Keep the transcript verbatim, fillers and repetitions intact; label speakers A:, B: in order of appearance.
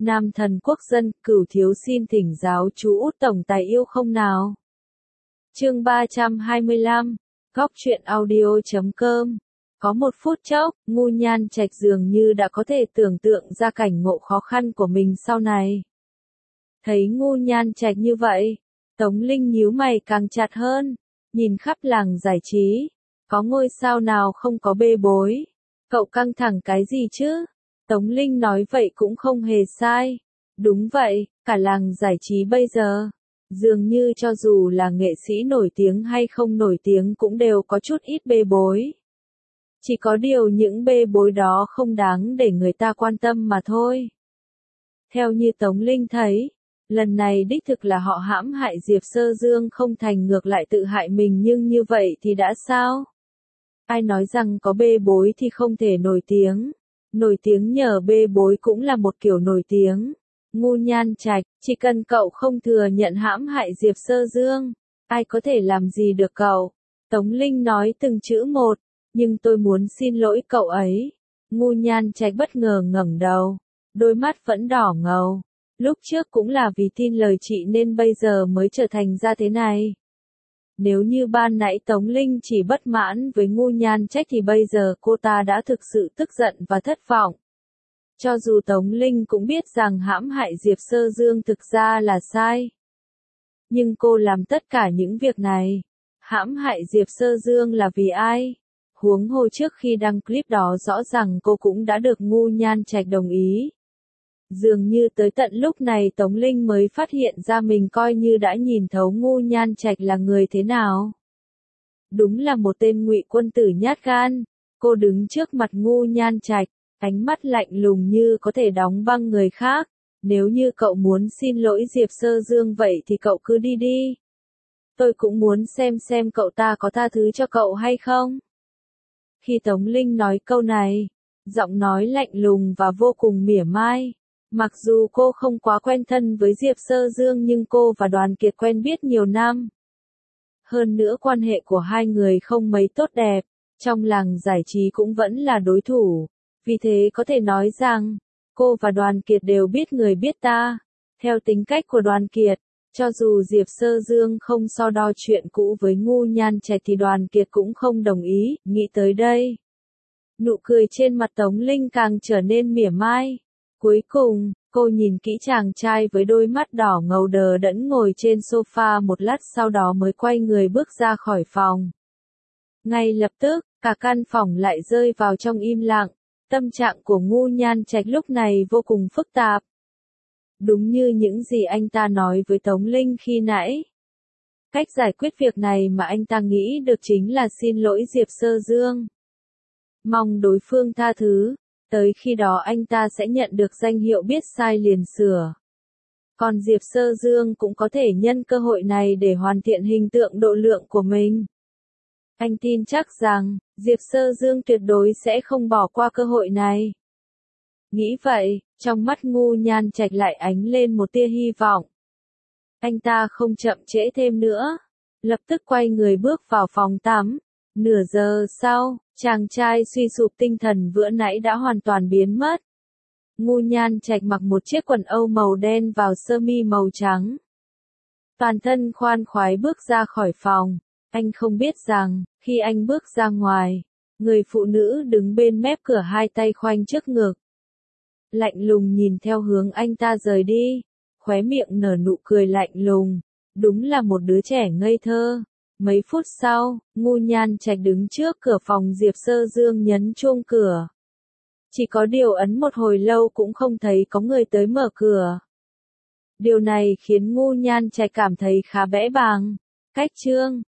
A: Nam thần quốc dân, Cửu thiếu xin thỉnh giáo chú Út tổng tài yêu không nào. Chương ba trăm hai mươi lăm, Góc truyện audio chấm com. Có một phút chốc, Ngu Nhan Trạch dường như đã có thể tưởng tượng ra cảnh ngộ khó khăn của mình sau này. Thấy Ngu Nhan Trạch như vậy, Tống Linh nhíu mày càng chặt hơn, nhìn khắp làng giải trí, có ngôi sao nào không có bê bối. Cậu căng thẳng cái gì chứ? Tống Linh nói vậy cũng không hề sai. Đúng vậy, cả làng giải trí bây giờ, dường như cho dù là nghệ sĩ nổi tiếng hay không nổi tiếng cũng đều có chút ít bê bối. Chỉ có điều những bê bối đó không đáng để người ta quan tâm mà thôi. Theo như Tống Linh thấy, lần này đích thực là họ hãm hại Diệp Sơ Dương không thành ngược lại tự hại mình, nhưng như vậy thì đã sao? Ai nói rằng có bê bối thì không thể nổi tiếng? Nổi tiếng nhờ bê bối cũng là một kiểu nổi tiếng. Ngu Nhan Trạch, chỉ cần cậu không thừa nhận hãm hại Diệp Sơ Dương, ai có thể làm gì được cậu? Tống Linh nói từng chữ một, nhưng tôi muốn xin lỗi cậu ấy. Ngu Nhan Trạch bất ngờ ngẩng đầu, đôi mắt vẫn đỏ ngầu. Lúc trước cũng là vì tin lời chị nên bây giờ mới trở thành ra thế này. Nếu như ban nãy Tống Linh chỉ bất mãn với Ngu Nhan Trạch thì bây giờ cô ta đã thực sự tức giận và thất vọng. Cho dù Tống Linh cũng biết rằng hãm hại Diệp Sơ Dương thực ra là sai. Nhưng cô làm tất cả những việc này, hãm hại Diệp Sơ Dương là vì ai? Huống hồ trước khi đăng clip đó rõ ràng cô cũng đã được Ngu Nhan Trạch đồng ý. Dường như tới tận lúc này Tống Linh mới phát hiện ra mình coi như đã nhìn thấu Ngu Nhan Trạch là người thế nào. Đúng là một tên ngụy quân tử nhát gan. Cô đứng trước mặt Ngu Nhan Trạch, ánh mắt lạnh lùng như có thể đóng băng người khác. Nếu như cậu muốn xin lỗi Diệp Sơ Dương vậy thì cậu cứ đi đi. Tôi cũng muốn xem xem cậu ta có tha thứ cho cậu hay không. Khi Tống Linh nói câu này, giọng nói lạnh lùng và vô cùng mỉa mai. Mặc dù cô không quá quen thân với Diệp Sơ Dương nhưng cô và Đoàn Kiệt quen biết nhiều năm. Hơn nữa quan hệ của hai người không mấy tốt đẹp, trong làng giải trí cũng vẫn là đối thủ. Vì thế có thể nói rằng, cô và Đoàn Kiệt đều biết người biết ta. Theo tính cách của Đoàn Kiệt, cho dù Diệp Sơ Dương không so đo chuyện cũ với Ngu Nhan Trạch thì Đoàn Kiệt cũng không đồng ý. Nghĩ tới đây, nụ cười trên mặt Tống Linh càng trở nên mỉa mai. Cuối cùng, cô nhìn kỹ chàng trai với đôi mắt đỏ ngầu đờ đẫn ngồi trên sofa một lát sau đó mới quay người bước ra khỏi phòng. Ngay lập tức, cả căn phòng lại rơi vào trong im lặng. Tâm trạng của Ngu Nhan Trạch lúc này vô cùng phức tạp. Đúng như những gì anh ta nói với Tống Linh khi nãy. Cách giải quyết việc này mà anh ta nghĩ được chính là xin lỗi Diệp Sơ Dương. Mong đối phương tha thứ. Tới khi đó anh ta sẽ nhận được danh hiệu biết sai liền sửa. Còn Diệp Sơ Dương cũng có thể nhân cơ hội này để hoàn thiện hình tượng độ lượng của mình. Anh tin chắc rằng, Diệp Sơ Dương tuyệt đối sẽ không bỏ qua cơ hội này. Nghĩ vậy, trong mắt Ngu Nhan Trạch lại ánh lên một tia hy vọng. Anh ta không chậm trễ thêm nữa, lập tức quay người bước vào phòng tắm. Nửa giờ sau, chàng trai suy sụp tinh thần vừa nãy đã hoàn toàn biến mất. Ngu Nhan Trạch mặc một chiếc quần âu màu đen vào sơ mi màu trắng. Toàn thân khoan khoái bước ra khỏi phòng. Anh không biết rằng, khi anh bước ra ngoài, người phụ nữ đứng bên mép cửa hai tay khoanh trước ngực. Lạnh lùng nhìn theo hướng anh ta rời đi, khóe miệng nở nụ cười lạnh lùng. Đúng là một đứa trẻ ngây thơ. Mấy phút sau, Ngu Nhan Trạch đứng trước cửa phòng Diệp Sơ Dương nhấn chuông cửa. Chỉ có điều ấn một hồi lâu cũng không thấy có người tới mở cửa. Điều này khiến Ngu Nhan Trạch cảm thấy khá bẽ bàng. Cách chương